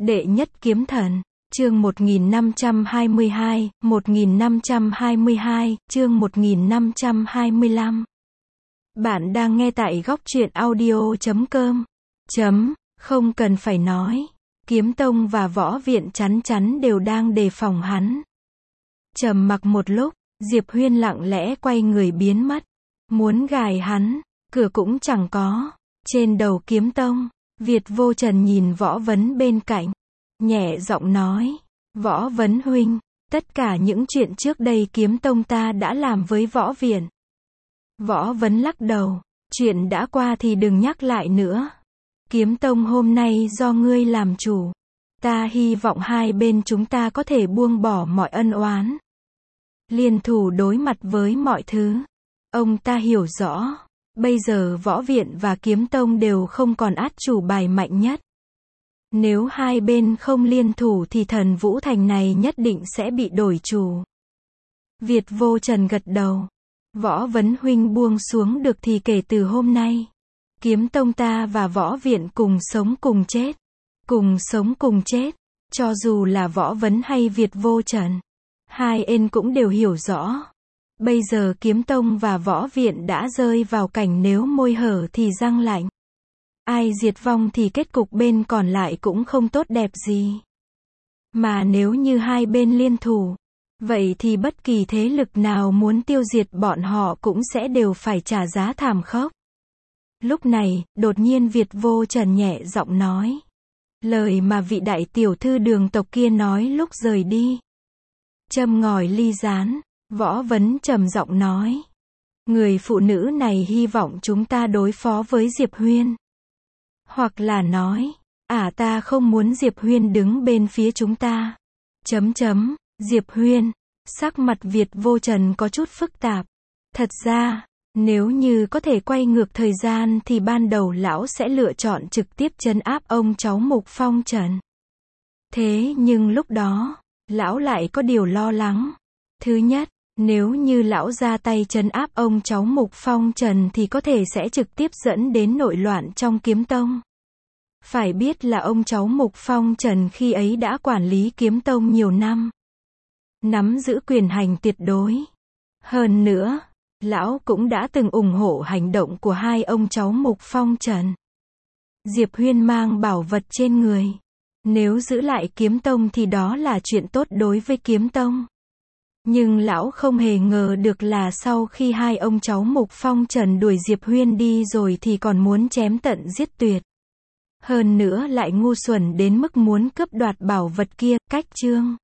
Đệ nhất kiếm thần, chương 1522, 1522, chương 1525. Bạn đang nghe tại góc truyện audio.com. Không cần phải nói, Kiếm Tông và Võ Viện chắn chắn đều đang đề phòng hắn. Trầm mặc một lúc, Diệp Huyên lặng lẽ quay người biến mất. Muốn gài hắn, cửa cũng chẳng có. Trên đầu Kiếm Tông, Việt Vô Trần nhìn Võ Vấn bên cạnh, nhẹ giọng nói, Võ Vấn huynh, tất cả những chuyện trước đây Kiếm Tông ta đã làm với Võ Viện. Võ Vấn lắc đầu, chuyện đã qua thì đừng nhắc lại nữa. Kiếm Tông hôm nay do ngươi làm chủ. Ta hy vọng hai bên chúng ta có thể buông bỏ mọi ân oán, liên thủ đối mặt với mọi thứ. Ông ta hiểu rõ, bây giờ Võ Viện và Kiếm Tông đều không còn át chủ bài mạnh nhất. Nếu hai bên không liên thủ thì Thần Vũ Thành này nhất định sẽ bị đổi chủ. Việt Vô Trần gật đầu. Võ Vấn huynh buông xuống được thì kể từ hôm nay, Kiếm Tông ta và Võ Viện cùng sống cùng chết. Cùng sống cùng chết. Cho dù là Võ Vấn hay Việt Vô Trần, hai bên cũng đều hiểu rõ. Bây giờ Kiếm Tông và Võ Viện đã rơi vào cảnh nếu môi hở thì răng lạnh. Ai diệt vong thì kết cục bên còn lại cũng không tốt đẹp gì. Mà nếu như hai bên liên thủ, vậy thì bất kỳ thế lực nào muốn tiêu diệt bọn họ cũng sẽ đều phải trả giá thảm khốc. Lúc này, đột nhiên Việt Vô Trần nhẹ giọng nói. Lời mà vị đại tiểu thư Đường tộc kia nói lúc rời đi. Châm ngòi ly gián, Võ Vấn trầm giọng nói. Người phụ nữ này hy vọng chúng ta đối phó với Diệp Huyên. Hoặc là nói, ta không muốn Diệp Huyên đứng bên phía chúng ta. Diệp Huyên, sắc mặt Việt Vô Trần có chút phức tạp. Thật ra, nếu như có thể quay ngược thời gian thì ban đầu lão sẽ lựa chọn trực tiếp trấn áp ông cháu Mục Phong Trần. Thế nhưng lúc đó, lão lại có điều lo lắng. Thứ nhất, nếu như lão ra tay trấn áp ông cháu Mục Phong Trần thì có thể sẽ trực tiếp dẫn đến nội loạn trong Kiếm Tông. Phải biết là ông cháu Mục Phong Trần khi ấy đã quản lý Kiếm Tông nhiều năm, nắm giữ quyền hành tuyệt đối. Hơn nữa, lão cũng đã từng ủng hộ hành động của hai ông cháu Mục Phong Trần. Diệp Huyên mang bảo vật trên người. Nếu giữ lại Kiếm Tông thì đó là chuyện tốt đối với Kiếm Tông. Nhưng lão không hề ngờ được là sau khi hai ông cháu Mục Phong Trần đuổi Diệp Huyên đi rồi thì còn muốn chém tận giết tuyệt. Hơn nữa lại ngu xuẩn đến mức muốn cướp đoạt bảo vật kia, cách chương.